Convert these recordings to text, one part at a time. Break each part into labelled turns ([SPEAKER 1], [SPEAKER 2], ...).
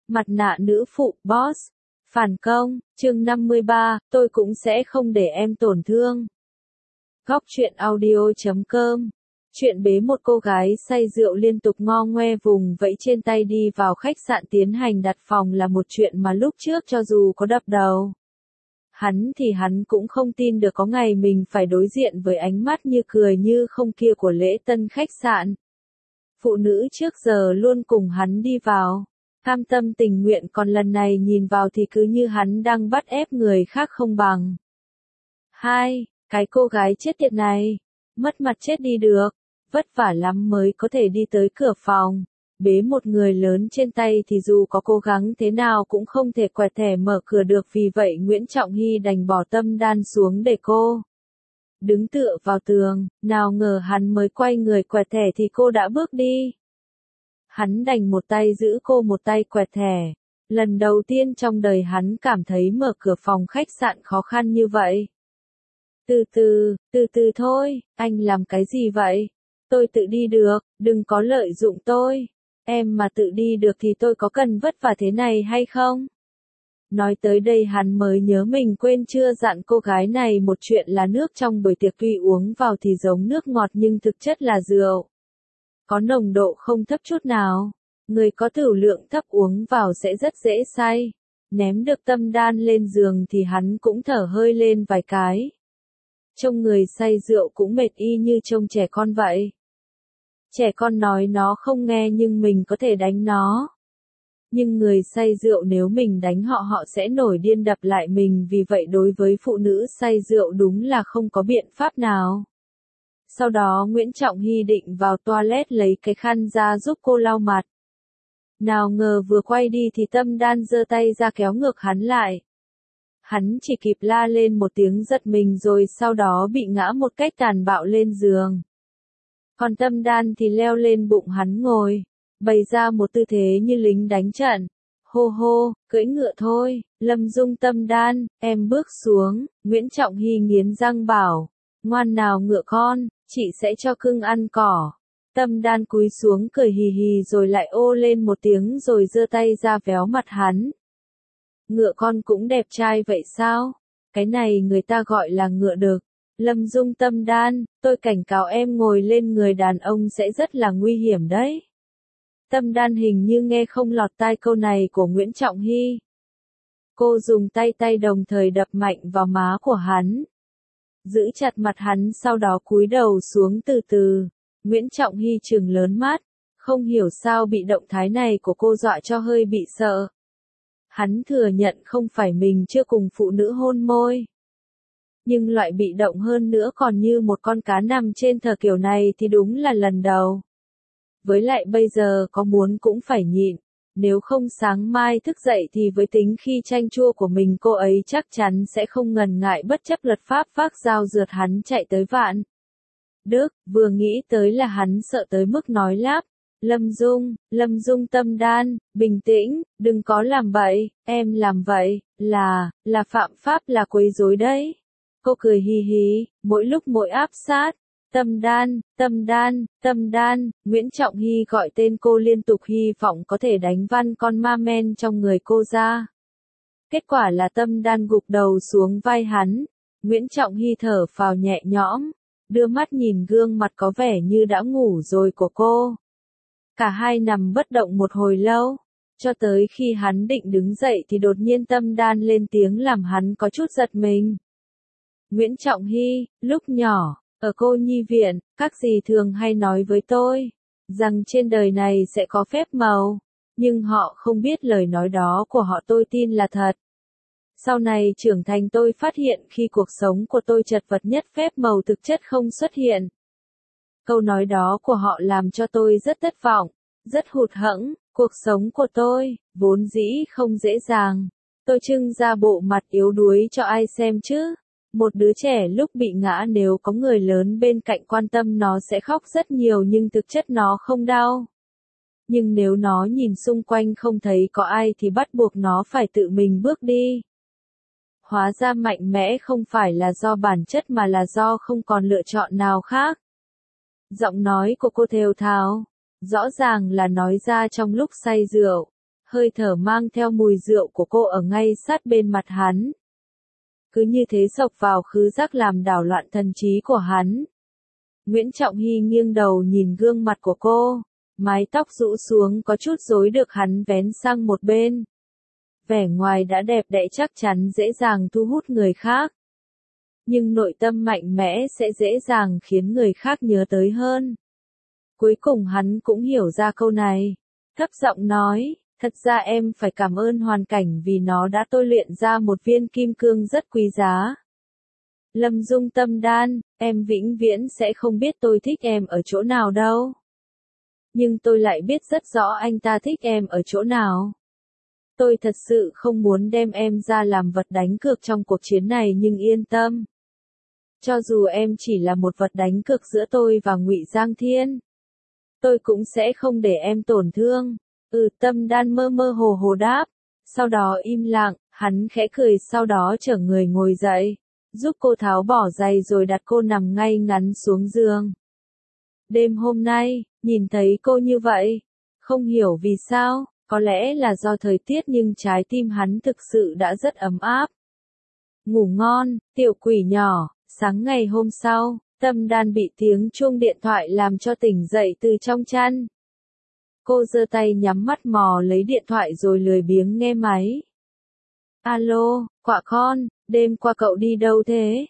[SPEAKER 1] Mặt nạ nữ phụ, boss. Phản công, chương 53, tôi cũng sẽ không để em tổn thương. Góc truyện audio.com. Chuyện bế một cô gái say rượu liên tục ngo ngoe vùng vẫy trên tay đi vào khách sạn tiến hành đặt phòng là một chuyện mà lúc trước cho dù có đập đầu. Hắn cũng không tin được có ngày mình phải đối diện với ánh mắt như cười như không kia của lễ tân khách sạn. Phụ nữ trước giờ luôn cùng hắn đi vào, cam tâm tình nguyện, còn lần này nhìn vào thì cứ như hắn đang bắt ép người khác không bằng. Cái cô gái chết tiệt này, mất mặt chết đi được, vất vả lắm mới có thể đi tới cửa phòng, bế một người lớn trên tay thì dù có cố gắng thế nào cũng không thể quẹt thẻ mở cửa được, vì vậy Nguyễn Trọng Hy đành bỏ tâm đan xuống để cô đứng tựa vào tường, nào ngờ hắn mới quay người quẹt thẻ thì cô đã bước đi. Hắn đành một tay giữ cô một tay quẹt thẻ. Lần đầu tiên trong đời hắn cảm thấy mở cửa phòng khách sạn khó khăn như vậy. Từ từ thôi, anh làm cái gì vậy? Tôi tự đi được, đừng có lợi dụng tôi. Em mà tự đi được thì tôi có cần vất vả thế này hay không? Nói tới đây hắn mới nhớ mình quên chưa dặn cô gái này một chuyện là nước trong buổi tiệc tuy uống vào thì giống nước ngọt nhưng thực chất là rượu. Có nồng độ không thấp chút nào. Người có tửu lượng thấp uống vào sẽ rất dễ say. Ném được tâm đan lên giường thì hắn cũng thở hơi lên vài cái. Trông người say rượu cũng mệt y như trông trẻ con vậy. Trẻ con nói nó không nghe nhưng mình có thể đánh nó. Nhưng người say rượu nếu mình đánh họ họ sẽ nổi điên đập lại mình, vì vậy đối với phụ nữ say rượu đúng là không có biện pháp nào. Sau đó Nguyễn Trọng Hy định vào toilet lấy cái khăn ra giúp cô lau mặt. Nào ngờ vừa quay đi thì tâm đan giơ tay ra kéo ngược hắn lại. Hắn chỉ kịp la lên một tiếng giật mình rồi sau đó bị ngã một cách tàn bạo lên giường. Còn tâm đan thì leo lên bụng hắn ngồi, bày ra một tư thế như lính đánh trận. Hô hô, cưỡi ngựa thôi, Lâm Dung. Tâm đan, em bước xuống, Nguyễn Trọng Hy nghiến răng bảo. Ngoan nào ngựa con, chị sẽ cho cưng ăn cỏ. Tâm đan cúi xuống cười hì hì rồi lại ô lên một tiếng rồi giơ tay ra véo mặt hắn. Ngựa con cũng đẹp trai vậy sao? Cái này người ta gọi là ngựa đực. Lâm Dung. Tâm đan, tôi cảnh cáo em ngồi lên người đàn ông sẽ rất là nguy hiểm đấy. Tâm đan hình như nghe không lọt tai câu này của Nguyễn Trọng Hy. Cô dùng tay đồng thời đập mạnh vào má của hắn. Giữ chặt mặt hắn sau đó cúi đầu xuống từ từ. Nguyễn Trọng Hy trừng lớn mắt, không hiểu sao bị động thái này của cô dọa cho hơi bị sợ. Hắn thừa nhận không phải mình chưa cùng phụ nữ hôn môi. Nhưng loại bị động hơn nữa còn như một con cá nằm trên thờ kiểu này thì đúng là lần đầu. Với lại bây giờ có muốn cũng phải nhịn, nếu không sáng mai thức dậy thì với tính khi chanh chua của mình cô ấy chắc chắn sẽ không ngần ngại bất chấp luật pháp vác dao rượt hắn chạy tới Vạn Đức. Vừa nghĩ tới là hắn sợ tới mức nói lắp. Lâm Dung. Tâm đan, bình tĩnh, đừng có làm bậy, em làm vậy, là phạm pháp, là quấy rối đấy. Cô cười hì hì, mỗi lúc mỗi áp sát. Tâm đan, Nguyễn Trọng Hy gọi tên cô liên tục hy vọng có thể đánh văng con ma men trong người cô ra. Kết quả là tâm đan gục đầu xuống vai hắn. Nguyễn Trọng Hy thở phào nhẹ nhõm, đưa mắt nhìn gương mặt có vẻ như đã ngủ rồi của cô. Cả hai nằm bất động một hồi lâu, cho tới khi hắn định đứng dậy thì đột nhiên tâm đan lên tiếng làm hắn có chút giật mình. Nguyễn Trọng Hy, lúc nhỏ, ở cô nhi viện, các dì thường hay nói với tôi, rằng trên đời này sẽ có phép màu, nhưng họ không biết lời nói đó của họ tôi tin là thật. Sau này trưởng thành tôi phát hiện khi cuộc sống của tôi chật vật nhất phép màu thực chất không xuất hiện. Câu nói đó của họ làm cho tôi rất thất vọng, rất hụt hẫng. Cuộc sống của tôi, vốn dĩ không dễ dàng. Tôi trưng ra bộ mặt yếu đuối cho ai xem chứ? Một đứa trẻ lúc bị ngã nếu có người lớn bên cạnh quan tâm nó sẽ khóc rất nhiều nhưng thực chất nó không đau. Nhưng nếu nó nhìn xung quanh không thấy có ai thì bắt buộc nó phải tự mình bước đi. Hóa ra mạnh mẽ không phải là do bản chất mà là do không còn lựa chọn nào khác. Giọng nói của cô thều thào, rõ ràng là nói ra trong lúc say rượu. hơi thở mang theo mùi rượu của cô ở ngay sát bên mặt hắn. Cứ như thế xộc vào khứu giác làm đảo loạn thần trí của hắn. Nguyễn Trọng Hy nghiêng đầu nhìn gương mặt của cô, mái tóc rũ xuống có chút rối được hắn vén sang một bên. Vẻ ngoài đã đẹp đẽ chắc chắn dễ dàng thu hút người khác. Nhưng nội tâm mạnh mẽ sẽ dễ dàng khiến người khác nhớ tới hơn. Cuối cùng hắn cũng hiểu ra câu này. Thấp giọng nói, thật ra em phải cảm ơn hoàn cảnh vì nó đã tôi luyện ra một viên kim cương rất quý giá. Lâm Dung Tâm Đan, em vĩnh viễn sẽ không biết tôi thích em ở chỗ nào đâu. Nhưng tôi lại biết rất rõ anh ta thích em ở chỗ nào. Tôi thật sự không muốn đem em ra làm vật đánh cược trong cuộc chiến này nhưng yên tâm. Cho dù em chỉ là một vật đánh cược giữa tôi và Ngụy Giang Thiên, tôi cũng sẽ không để em tổn thương. Tâm Đan mơ mơ hồ hồ đáp. Sau đó im lặng, hắn khẽ cười sau đó chở người ngồi dậy, giúp cô tháo bỏ giày rồi đặt cô nằm ngay ngắn xuống giường. Đêm hôm nay, nhìn thấy cô như vậy, không hiểu vì sao, có lẽ là do thời tiết nhưng trái tim hắn thực sự đã rất ấm áp. Ngủ ngon, tiểu quỷ nhỏ. Sáng ngày hôm sau, Tâm Đan bị tiếng chuông điện thoại làm cho tỉnh dậy từ trong chăn. Cô giơ tay nhắm mắt mò lấy điện thoại rồi lười biếng nghe máy. Alo, quạ con, đêm qua cậu đi đâu thế?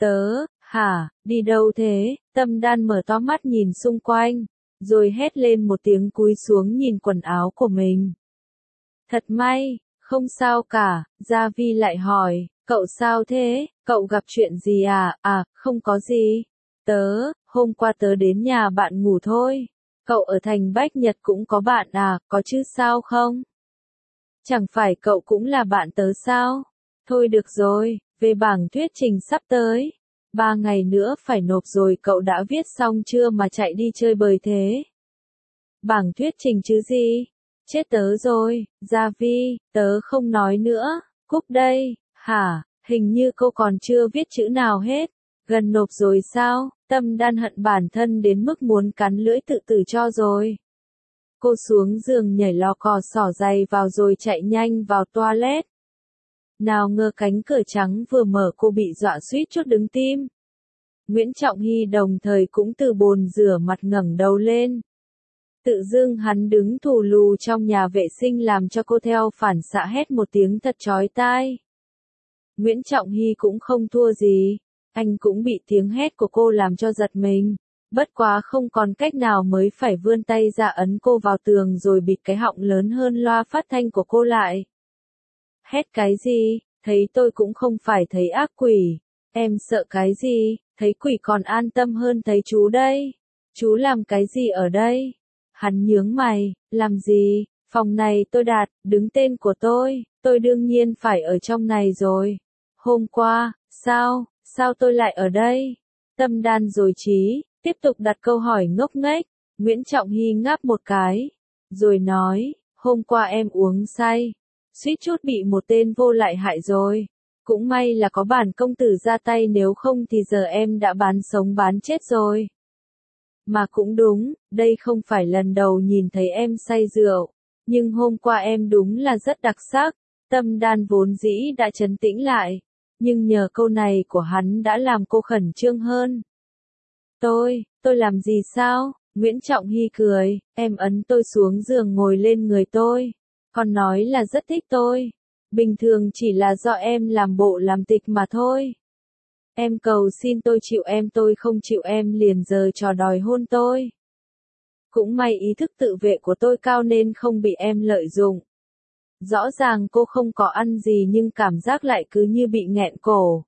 [SPEAKER 1] Hả, đi đâu thế? Tâm Đan mở to mắt nhìn xung quanh, rồi hét lên một tiếng cúi xuống nhìn quần áo của mình. Thật may, không sao cả, Gia Vi lại hỏi, cậu sao thế, cậu gặp chuyện gì à? Không có gì. Hôm qua tớ đến nhà bạn ngủ thôi. Cậu ở thành Bách Nhật cũng có bạn à, có chứ sao không? Chẳng phải cậu cũng là bạn tớ sao? Thôi được rồi, về bảng thuyết trình sắp tới. 3 ngày nữa phải nộp rồi cậu đã viết xong chưa mà chạy đi chơi bời thế? Bảng thuyết trình chứ gì? Chết tớ rồi, Gia Vi, tớ không nói nữa, cúp đây. Hả, hình như cô còn chưa viết chữ nào hết. Gần nộp rồi sao? Tâm Đan hận bản thân đến mức muốn cắn lưỡi tự tử cho rồi. Cô xuống giường nhảy lò cò xỏ giày vào rồi chạy nhanh vào toilet. Nào ngờ cánh cửa trắng vừa mở cô bị dọa suýt chút đứng tim. Nguyễn Trọng Hy đồng thời cũng từ bồn rửa mặt ngẩng đầu lên. Tự dưng hắn đứng thù lù trong nhà vệ sinh làm cho cô theo phản xạ hét một tiếng thật chói tai. Nguyễn Trọng Hy cũng không thua gì, anh cũng bị tiếng hét của cô làm cho giật mình, bất quá không còn cách nào mới phải vươn tay ra ấn cô vào tường rồi bịt cái họng lớn hơn loa phát thanh của cô lại. Hét cái gì, thấy tôi cũng không phải thấy ác quỷ, em sợ cái gì, thấy quỷ còn an tâm hơn thấy chú đây. Chú làm cái gì ở đây? Hắn nhướng mày, làm gì, phòng này tôi đặt, đứng tên của tôi đương nhiên phải ở trong này rồi. Hôm qua, sao tôi lại ở đây? Tâm Đan rồi trí, tiếp tục đặt câu hỏi ngốc nghếch. Nguyễn Trọng Hy ngáp một cái, rồi nói, hôm qua em uống say, suýt chút bị một tên vô lại hại rồi. Cũng may là có bản công tử ra tay nếu không thì giờ em đã bán sống bán chết rồi. Mà cũng đúng, đây không phải lần đầu nhìn thấy em say rượu, nhưng hôm qua em đúng là rất đặc sắc. Tâm Đan vốn dĩ đã trấn tĩnh lại, nhưng nhờ câu này của hắn đã làm cô khẩn trương hơn. Tôi làm gì sao? Nguyễn Trọng Hy cười, em ấn tôi xuống giường ngồi lên người tôi, còn nói là rất thích tôi. Bình thường chỉ là do em làm bộ làm tịch mà thôi. Em cầu xin tôi chịu em, tôi không chịu em liền giờ trò đòi hôn tôi. Cũng may ý thức tự vệ của tôi cao nên không bị em lợi dụng. Rõ ràng cô không có ăn gì nhưng cảm giác lại cứ như bị nghẹn cổ.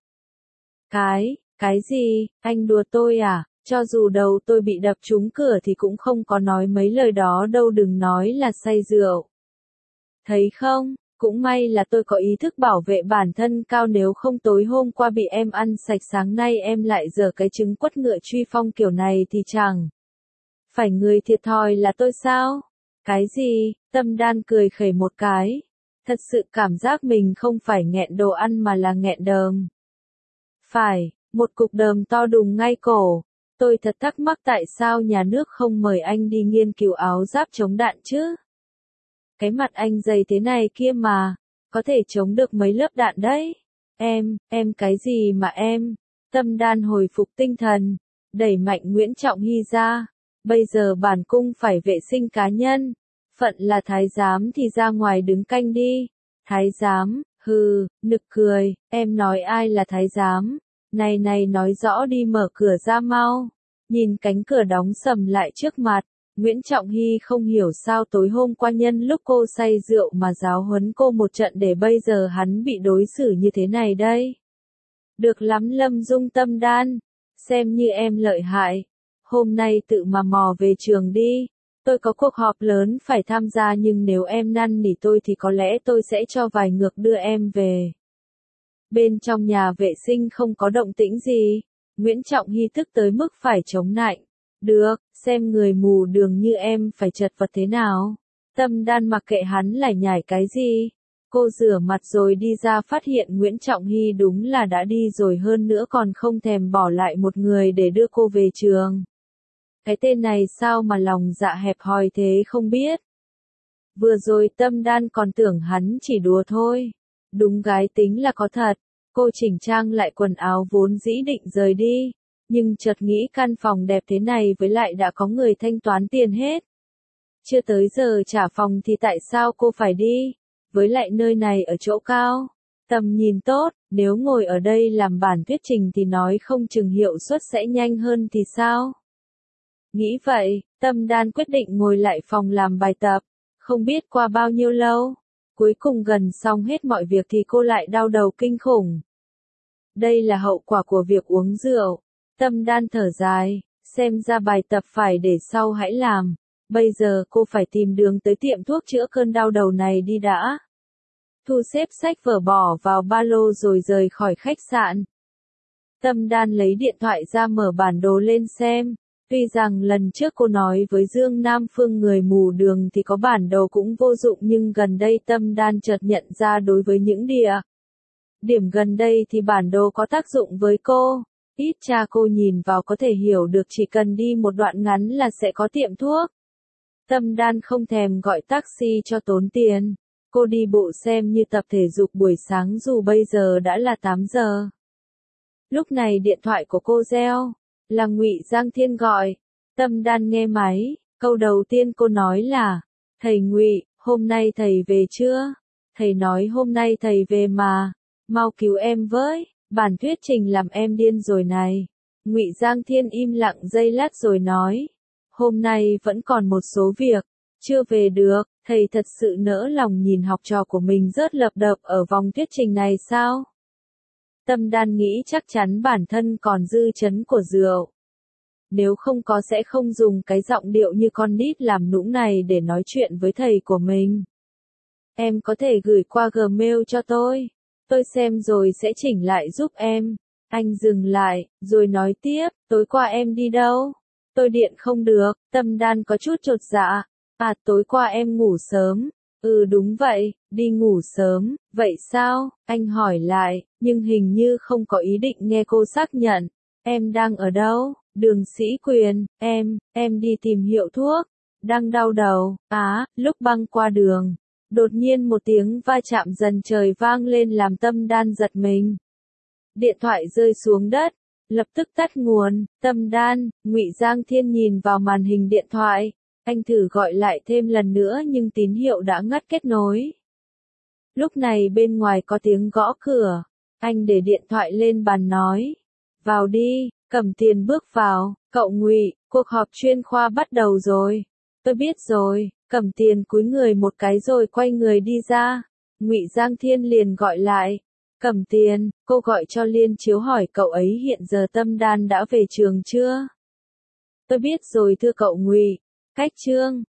[SPEAKER 1] Cái gì, anh đùa tôi à? Cho dù đầu tôi bị đập trúng cửa thì cũng không có nói mấy lời đó đâu, đừng nói là say rượu. Thấy không, cũng may là tôi có ý thức bảo vệ bản thân cao, nếu không tối hôm qua bị em ăn sạch sáng nay em lại giở cái trứng quất ngựa truy phong kiểu này thì chẳng phải người thiệt thòi là tôi sao? Cái gì? Tâm Đan cười khẩy một cái. Thật sự cảm giác mình không phải nghẹn đồ ăn mà là nghẹn đờm. Phải, một cục đờm to đùng ngay cổ. Tôi thật thắc mắc tại sao nhà nước không mời anh đi nghiên cứu áo giáp chống đạn chứ? Cái mặt anh dày thế này kia mà, có thể chống được mấy lớp đạn đấy. Em cái gì mà em? Tâm Đan hồi phục tinh thần, đẩy mạnh Nguyễn Trọng Hy ra. Bây giờ bản cung phải vệ sinh cá nhân. Phận là thái giám thì ra ngoài đứng canh đi. Thái giám, hừ, nực cười, em nói ai là thái giám? Này nói rõ đi, mở cửa ra mau. Nhìn cánh cửa đóng sầm lại trước mặt, Nguyễn Trọng Hy không hiểu sao tối hôm qua nhân lúc cô say rượu mà giáo huấn cô một trận để bây giờ hắn bị đối xử như thế này đây. Được lắm Lâm Dung Tâm Đan, xem như em lợi hại. Hôm nay tự mà mò về trường đi. Tôi có cuộc họp lớn phải tham gia, nhưng nếu em năn nỉ tôi thì có lẽ tôi sẽ cho vài ngược đưa em về. Bên trong nhà vệ sinh không có động tĩnh gì. Nguyễn Trọng Hy tức tới mức phải chống nạnh. Được, xem người mù đường như em phải chật vật thế nào. Tâm Đan mặc kệ hắn lải nhải cái gì. Cô rửa mặt rồi đi ra, phát hiện Nguyễn Trọng Hy đúng là đã đi rồi, hơn nữa còn không thèm bỏ lại một người để đưa cô về trường. Cái tên này sao mà lòng dạ hẹp hòi thế không biết. Vừa rồi Tâm Đan còn tưởng hắn chỉ đùa thôi. Đúng gái tính là có thật. Cô chỉnh trang lại quần áo vốn dĩ định rời đi. Nhưng chợt nghĩ căn phòng đẹp thế này với lại đã có người thanh toán tiền hết. Chưa tới giờ trả phòng thì tại sao cô phải đi? Với lại nơi này ở chỗ cao. Tầm nhìn tốt, nếu ngồi ở đây làm bản thuyết trình thì nói không chừng hiệu suất sẽ nhanh hơn thì sao? Nghĩ vậy, Tâm Đan quyết định ngồi lại phòng làm bài tập. Không biết qua bao nhiêu lâu. Cuối cùng gần xong hết mọi việc thì cô lại đau đầu kinh khủng. Đây là hậu quả của việc uống rượu. Tâm Đan thở dài, xem ra bài tập phải để sau hãy làm. Bây giờ cô phải tìm đường tới tiệm thuốc chữa cơn đau đầu này đi đã. Thu xếp sách vở bỏ vào ba lô rồi rời khỏi khách sạn. Tâm Đan lấy điện thoại ra mở bản đồ lên xem. Tuy rằng lần trước cô nói với Dương Nam Phương người mù đường thì có bản đồ cũng vô dụng, nhưng gần đây Tâm Đan chợt nhận ra đối với những địa điểm gần đây thì bản đồ có tác dụng với cô. Ít cha cô nhìn vào có thể hiểu được chỉ cần đi một đoạn ngắn là sẽ có tiệm thuốc. Tâm Đan không thèm gọi taxi cho tốn tiền. Cô đi bộ xem như tập thể dục buổi sáng dù bây giờ đã là 8 giờ. Lúc này điện thoại của cô reo. Là Ngụy Giang Thiên gọi. Tâm Đan nghe máy, câu đầu tiên cô nói là, thầy Ngụy, hôm nay thầy về chưa? Thầy nói hôm nay thầy về mà, mau cứu em với, bản thuyết trình làm em điên rồi này. Ngụy Giang Thiên im lặng giây lát rồi nói, hôm nay vẫn còn một số việc, chưa về được. Thầy thật sự nỡ lòng nhìn học trò của mình rớt lập đập ở vòng thuyết trình này sao? Tâm Đan nghĩ chắc chắn bản thân còn dư chấn của rượu. Nếu không có sẽ không dùng cái giọng điệu như con nít làm nũng này để nói chuyện với thầy của mình. Em có thể gửi qua Gmail cho tôi xem rồi sẽ chỉnh lại giúp em. Anh dừng lại, rồi nói tiếp, tối qua em đi đâu? Tôi điện không được. Tâm Đan có chút chột dạ. À, tối qua em ngủ sớm. Ừ đúng vậy, đi ngủ sớm. Vậy sao? Anh hỏi lại, nhưng hình như không có ý định nghe cô xác nhận. Em đang ở đâu? Đường Sĩ Quyền. Em đi tìm hiệu thuốc. Đang đau đầu. Lúc băng qua đường. Đột nhiên một tiếng va chạm dần trời vang lên làm Tâm Đan giật mình. Điện thoại rơi xuống đất. Lập tức tắt nguồn. Tâm Đan, Ngụy Giang Thiên nhìn vào màn hình điện thoại. Anh thử gọi lại thêm lần nữa nhưng tín hiệu đã ngắt kết nối. Lúc này bên ngoài có tiếng gõ cửa. Anh để điện thoại lên bàn nói. Vào đi. Cẩm Tiền bước vào. Cậu Ngụy, cuộc họp chuyên khoa bắt đầu rồi. Tôi biết rồi. Cẩm Tiền cúi người một cái rồi quay người đi ra. Ngụy Giang Thiên liền gọi lại. Cẩm Tiền, cô gọi cho Liên Chiếu hỏi cậu ấy hiện giờ Tâm Đan đã về trường chưa? Tôi biết rồi thưa cậu Ngụy. Cách chương